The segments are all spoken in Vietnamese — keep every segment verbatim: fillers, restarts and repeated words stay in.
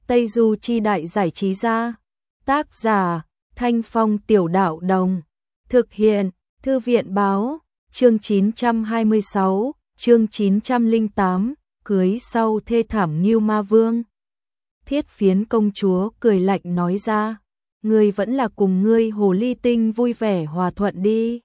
Tây Du Chi Đại Giải Trí Gia. Tác giả Thanh Phong Tiểu Đạo Đồng. Thực hiện Thư viện Báo. Chương chín trăm hai mươi sáu, chương chín trăm lẻ tám, cưới sau thê thảm Ngưu Ma Vương. Thiết Phiến công chúa cười lạnh nói ra, ngươi vẫn là cùng ngươi hồ ly tinh vui vẻ hòa thuận đi.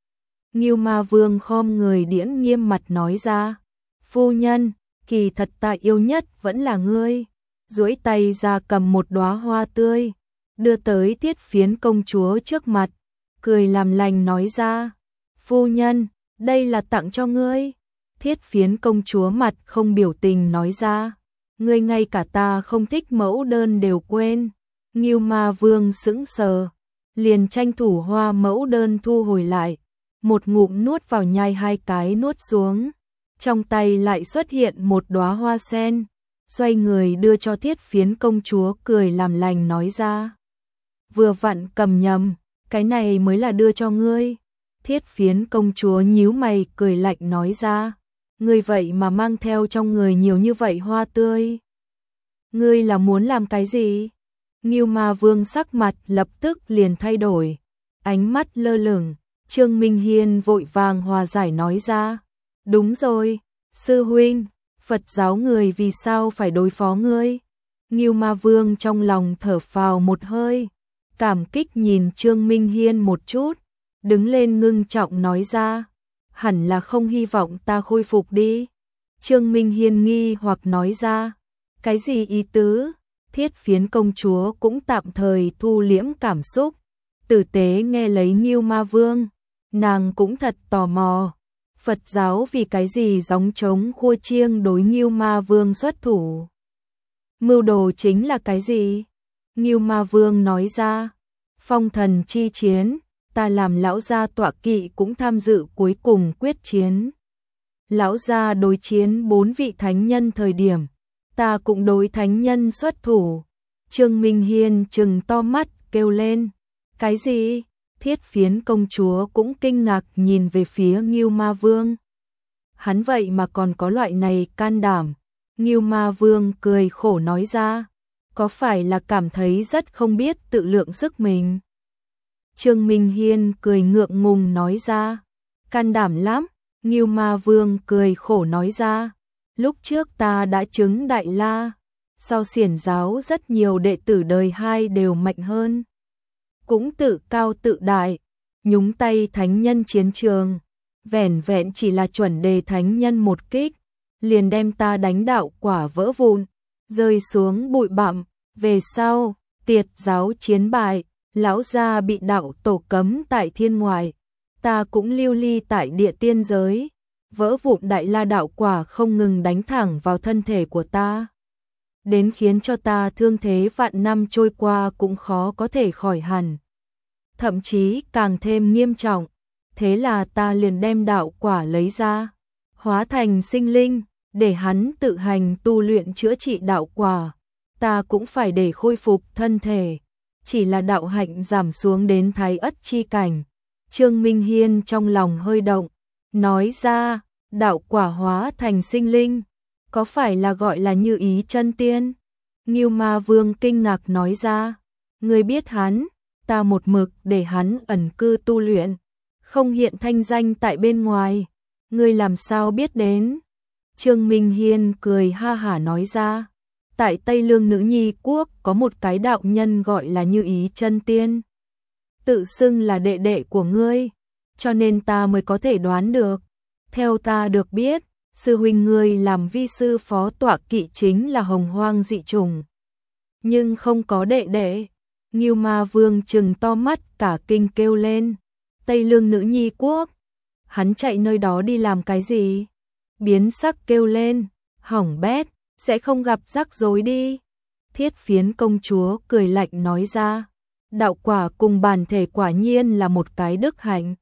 Ngưu Ma Vương khom người điễn nghiêm mặt nói ra, phu nhân, kỳ thật ta yêu nhất vẫn là ngươi. Duỗi tay ra cầm một đóa hoa tươi, đưa tới Thiết Phiến công chúa trước mặt, cười làm lành nói ra, phu nhân, đây là tặng cho ngươi. Thiết Phiến công chúa mặt không biểu tình nói ra, ngươi ngay cả ta không thích mẫu đơn đều quên. Ngưu Ma Vương sững sờ, liền tranh thủ hoa mẫu đơn thu hồi lại, một ngụm nuốt vào nhai hai cái nuốt xuống, trong tay lại xuất hiện một đóa hoa sen, xoay người đưa cho Thiết Phiến công chúa cười làm lành nói ra, vừa vặn cầm nhầm, cái này mới là đưa cho ngươi. Thiết Phiến công chúa nhíu mày cười lạnh nói ra, ngươi vậy mà mang theo trong người nhiều như vậy hoa tươi. Ngươi là muốn làm cái gì? Ngưu Ma Vương sắc mặt lập tức liền thay đổi, ánh mắt lơ lửng. Trương Minh Hiên vội vàng hòa giải nói ra, đúng rồi, sư huynh, Phật giáo người vì sao phải đối phó ngươi? Ngưu Ma Vương trong lòng thở phào một hơi, cảm kích nhìn Trương Minh Hiên một chút, đứng lên ngưng trọng nói ra, hẳn là không hy vọng ta khôi phục đi. Trương Minh Hiên nghi hoặc nói ra, cái gì ý tứ? Thiết Phiến công chúa cũng tạm thời thu liễm cảm xúc, tử tế nghe lấy Ngưu Ma Vương, nàng cũng thật tò mò, Phật giáo vì cái gì gióng trống khua chiêng đối Ngưu Ma Vương xuất thủ? Mưu đồ chính là cái gì? Ngưu Ma Vương nói ra, phong thần chi chiến, ta làm lão gia tọa kỵ cũng tham dự cuối cùng quyết chiến. Lão gia đối chiến bốn vị thánh nhân thời điểm, ta cũng đối thánh nhân xuất thủ. Trương Minh Hiên trừng to mắt kêu lên, cái gì? Thiết Phiến công chúa cũng kinh ngạc nhìn về phía Ngưu Ma Vương. Hắn vậy mà còn có loại này can đảm. Ngưu Ma Vương cười khổ nói ra, có phải là cảm thấy rất không biết tự lượng sức mình? Trương Minh Hiên cười ngượng ngùng nói ra, can đảm lắm. Ngưu Ma Vương cười khổ nói ra, lúc trước ta đã chứng Đại La, sau Xiển giáo rất nhiều đệ tử đời hai đều mạnh hơn, cũng tự cao tự đại, nhúng tay thánh nhân chiến trường, vẻn vẹn chỉ là chuẩn đề thánh nhân một kích, liền đem ta đánh đạo quả vỡ vụn, rơi xuống bụi bặm. Về sau, Tiệt giáo chiến bại, lão gia bị đạo tổ cấm tại thiên ngoại, ta cũng lưu ly tại địa tiên giới, vỡ vụn Đại La đạo quả không ngừng đánh thẳng vào thân thể của ta, đến khiến cho ta thương thế vạn năm trôi qua cũng khó có thể khỏi hẳn, thậm chí càng thêm nghiêm trọng. Thế là ta liền đem đạo quả lấy ra, hóa thành sinh linh, để hắn tự hành tu luyện chữa trị đạo quả, ta cũng phải để khôi phục thân thể, chỉ là đạo hạnh giảm xuống đến thái ất chi cảnh. Trương Minh Hiên trong lòng hơi động, nói ra, đạo quả hóa thành sinh linh, có phải là gọi là Như Ý chân tiên? Ngưu Ma Vương kinh ngạc nói ra, ngươi biết hắn, ta một mực để hắn ẩn cư tu luyện, không hiện thanh danh tại bên ngoài, ngươi làm sao biết đến? Trương Minh Hiên cười ha hả nói ra, tại Tây Lương Nữ Nhi quốc có một cái đạo nhân gọi là Như Ý chân tiên, tự xưng là đệ đệ của ngươi, cho nên ta mới có thể đoán được. Theo ta được biết, sư huynh ngươi làm vi sư phó tọa kỵ chính là hồng hoang dị trùng, nhưng không có đệ đệ. Ngưu Ma Vương trừng to mắt cả kinh kêu lên, Tây Lương Nữ Nhi quốc, hắn chạy nơi đó đi làm cái gì? Biến sắc kêu lên, hỏng bét, sẽ không gặp rắc rối đi. Thiết Phiến công chúa cười lạnh nói ra, đạo quả cùng bản thể quả nhiên là một cái đức hạnh.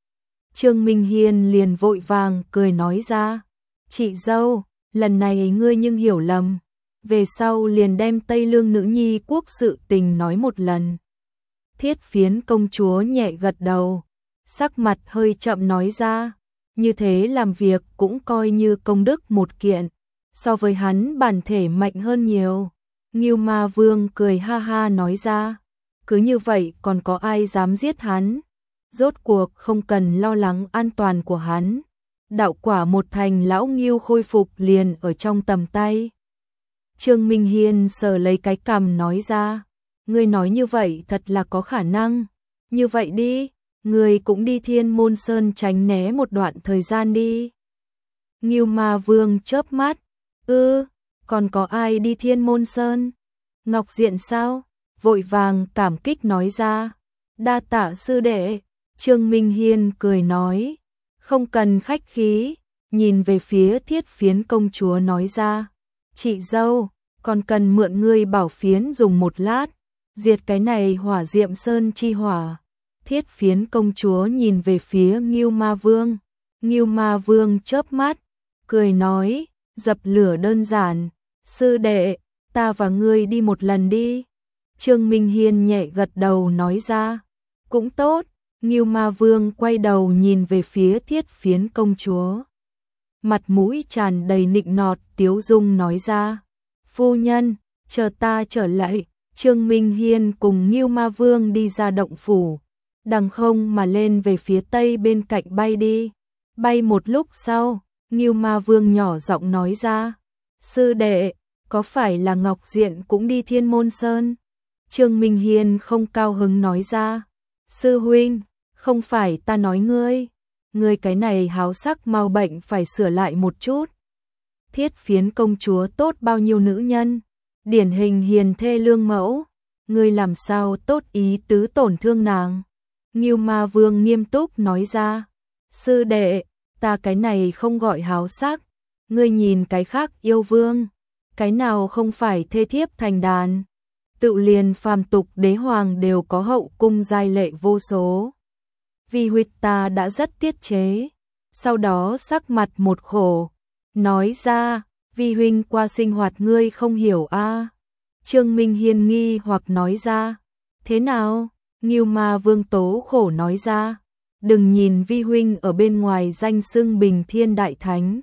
Trương Minh Hiên liền vội vàng cười nói ra, chị dâu, lần này ngươi nhưng hiểu lầm, về sau liền đem Tây Lương Nữ Nhi quốc sự tình nói một lần. Thiết Phiến công chúa nhẹ gật đầu, sắc mặt hơi chậm nói ra, như thế làm việc cũng coi như công đức một kiện, so với hắn bản thể mạnh hơn nhiều. Ngưu Ma Vương cười ha ha nói ra, cứ như vậy còn có ai dám giết hắn, rốt cuộc không cần lo lắng an toàn của hắn. Đạo quả một thành lão Ngưu khôi phục liền ở trong tầm tay. Trương Minh Hiên sờ lấy cái cằm nói ra, ngươi nói như vậy thật là có khả năng. Như vậy đi, ngươi cũng đi Thiên Môn Sơn tránh né một đoạn thời gian đi. Ngưu Ma Vương chớp mắt, ư, còn có ai đi Thiên Môn Sơn? Ngọc Diện sao? Vội vàng cảm kích nói ra, đa tạ sư đệ. Trương Minh Hiên cười nói, không cần khách khí, nhìn về phía Thiết Phiến công chúa nói ra, chị dâu, còn cần mượn ngươi bảo phiến dùng một lát, diệt cái này hỏa diệm sơn chi hỏa. Thiết Phiến công chúa nhìn về phía Ngưu Ma Vương, Ngưu Ma Vương chớp mắt, cười nói, dập lửa đơn giản, sư đệ, ta và ngươi đi một lần đi. Trương Minh Hiên nhẹ gật đầu nói ra, cũng tốt. Ngưu Ma Vương quay đầu nhìn về phía Thiết Phiến công chúa, mặt mũi tràn đầy nịnh nọt tiếu dung nói ra, phu nhân, chờ ta trở lại. Trương Minh Hiên cùng Ngưu Ma Vương đi ra động phủ, đằng không mà lên về phía tây bên cạnh bay đi. Bay một lúc sau, Ngưu Ma Vương nhỏ giọng nói ra, sư đệ, có phải là Ngọc Diện cũng đi Thiên Môn Sơn? Trương Minh Hiên không cao hứng nói ra, sư huynh, không phải ta nói ngươi, ngươi cái này háo sắc mau bệnh phải sửa lại một chút. Thiết Phiến công chúa tốt bao nhiêu nữ nhân, điển hình hiền thê lương mẫu, ngươi làm sao tốt ý tứ tổn thương nàng. Ngưu Ma Vương nghiêm túc nói ra, sư đệ, ta cái này không gọi háo sắc, ngươi nhìn cái khác yêu vương, cái nào không phải thê thiếp thành đàn, tự liền phàm tục đế hoàng đều có hậu cung giai lệ vô số. Vì huyết ta đã rất tiết chế, sau đó sắc mặt một khổ, nói ra, vì huynh qua sinh hoạt ngươi không hiểu a. À. Trương Minh Hiên nghi hoặc nói ra, thế nào? Ngưu Ma Vương tố khổ nói ra, đừng nhìn vi huynh ở bên ngoài danh xưng bình thiên đại thánh,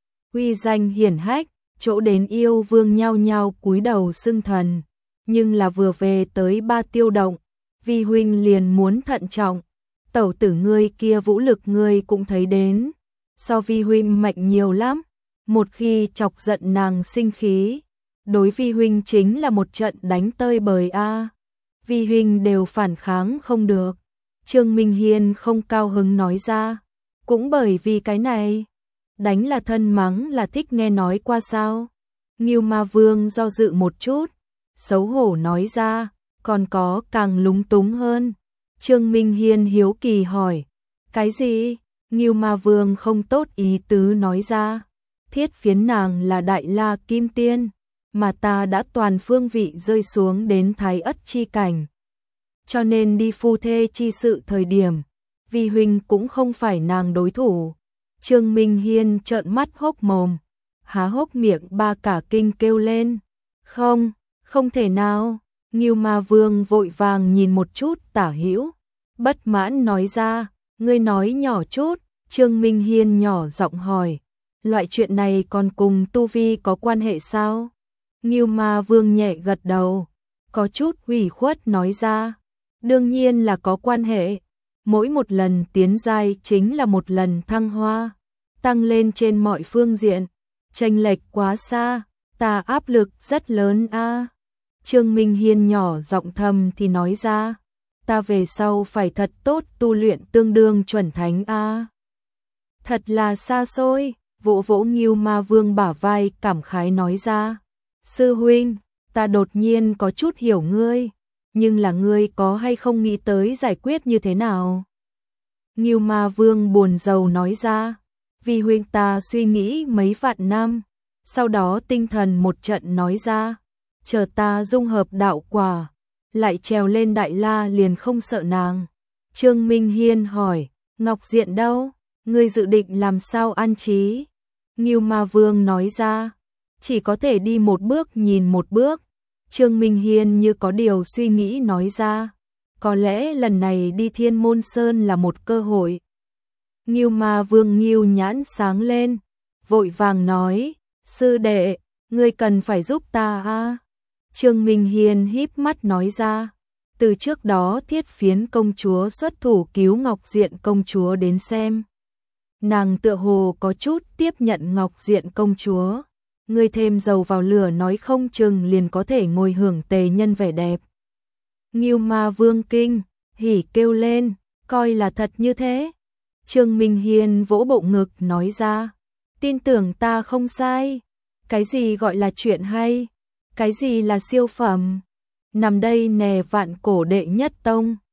uy danh hiển hách, chỗ đến yêu vương nhao nhao cúi đầu xưng thần, nhưng là vừa về tới Ba Tiêu động, vi huynh liền muốn thận trọng. Tẩu tử ngươi kia vũ lực ngươi cũng thấy đến, so vi huynh mạnh nhiều lắm, một khi chọc giận nàng sinh khí, đối vi huynh chính là một trận đánh tơi bời a. À. Vi huynh đều phản kháng không được. Trương Minh Hiên không cao hứng nói ra, cũng bởi vì cái này, đánh là thân mắng là thích nghe nói qua sao? Ngưu Ma Vương do dự một chút, xấu hổ nói ra, còn có càng lúng túng hơn. Trương Minh Hiên hiếu kỳ hỏi, cái gì? Ngưu Ma Vương không tốt ý tứ nói ra, Thiết Phiến nàng là Đại La Kim Tiên, mà ta đã toàn phương vị rơi xuống đến Thái Ất chi cảnh. Cho nên đi phu thê chi sự thời điểm, vi huynh cũng không phải nàng đối thủ. Trương Minh Hiên trợn mắt hốc mồm, há hốc miệng ba cả kinh kêu lên, không, không thể nào. Ngưu Ma Vương vội vàng nhìn một chút tả hữu, bất mãn nói ra, ngươi nói nhỏ chút. Trương Minh Hiên nhỏ giọng hỏi, loại chuyện này còn cùng tu vi có quan hệ sao? Ngưu Ma Vương nhẹ gật đầu, có chút ủy khuất nói ra, đương nhiên là có quan hệ, mỗi một lần tiến giai chính là một lần thăng hoa, tăng lên trên mọi phương diện, chênh lệch quá xa, ta áp lực rất lớn a. À. Trương Minh Hiên nhỏ giọng thầm thì nói ra, ta về sau phải thật tốt tu luyện tương đương chuẩn thánh a. À. Thật là xa xôi, vỗ vỗ Ngưu Ma Vương bả vai cảm khái nói ra, sư huynh, ta đột nhiên có chút hiểu ngươi, nhưng là ngươi có hay không nghĩ tới giải quyết như thế nào? Ngưu Ma Vương buồn rầu nói ra, vì huynh ta suy nghĩ mấy vạn năm, sau đó tinh thần một trận nói ra, chờ ta dung hợp đạo quả, lại trèo lên Đại La liền không sợ nàng. Trương Minh Hiên hỏi, Ngọc Diện đâu? Ngươi dự định làm sao an trí? Ngưu Ma Vương nói ra, chỉ có thể đi một bước nhìn một bước. Trương Minh Hiên như có điều suy nghĩ nói ra, có lẽ lần này đi Thiên Môn Sơn là một cơ hội. Ngưu Ma Vương Ngưu nhãn sáng lên, vội vàng nói, sư đệ, ngươi cần phải giúp ta a. Trương Minh Hiên híp mắt nói ra. Từ trước đó Thiết Phiến công chúa xuất thủ cứu Ngọc Diện công chúa đến xem. Nàng tựa hồ có chút tiếp nhận Ngọc Diện công chúa. Ngươi thêm dầu vào lửa nói không chừng liền có thể ngồi hưởng tề nhân vẻ đẹp. Ngưu Ma Vương kinh, hỉ kêu lên, coi là thật như thế. Trương Minh Hiên vỗ bộ ngực nói ra. Tin tưởng ta không sai. Cái gì gọi là chuyện hay? Cái gì là siêu phẩm? Nằm đây nè vạn cổ đệ nhất tông.